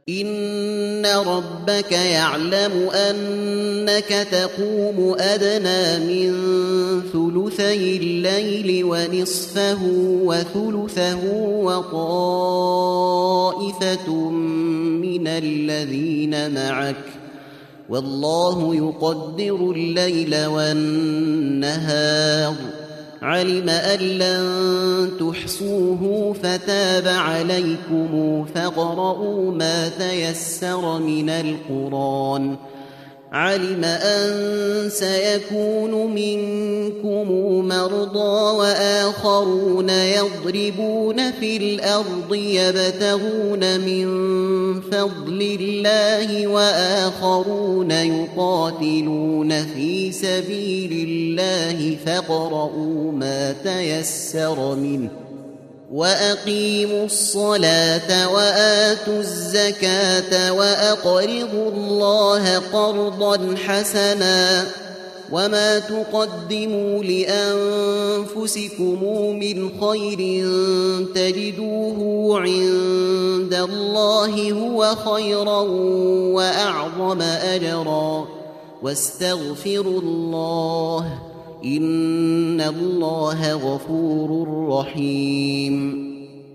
إن ربك يعلم أنك تقوم أدنى من ثلثي الليل ونصفه وثلثه وطائفة من الذين معك والله يقدر الليل والنهار علم أن لن تحصوه فتاب عليكم فاقرؤوا ما تيسر من القرآن علم أن سيكون منكم مرضى وآخرون يضربون في الأرض يبتغون من فضل الله وآخرون يقاتلون في سبيل الله فاقرؤوا ما تيسر منه وأقيموا الصلاة وآتوا الزكاة وأقرضوا الله قرضا حسنا وما تقدموا لأنفسكم من خير تجدوه عند الله هو خيرا وأعظم أجرا واستغفروا الله إن الله غفور رحيم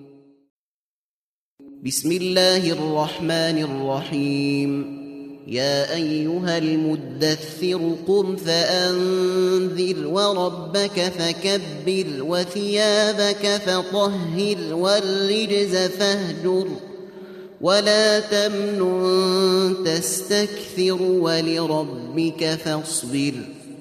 بسم الله الرحمن الرحيم يا أيها المدثر قم فأنذر وربك فكبر وثيابك فطهر والرجز فاهجر ولا تمنن تستكثر ولربك فاصبر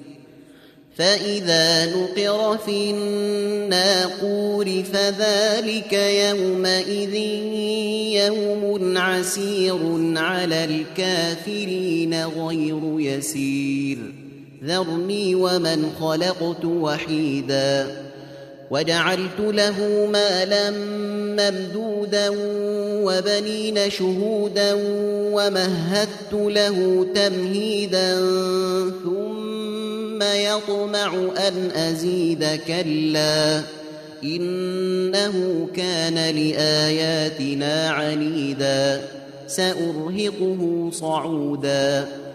فإذا نقر في الناقور فذلك يومئذ يوم عسير على الكافرين غير يسير ذرني ومن خلقت وحيدا وجعلت له مالا ممدودا وبنين شهودا ومهدت له تمهيدا ثم يطمع أن أزيد كلا إنه كان لآياتنا عنيدا سأرهقه صعودا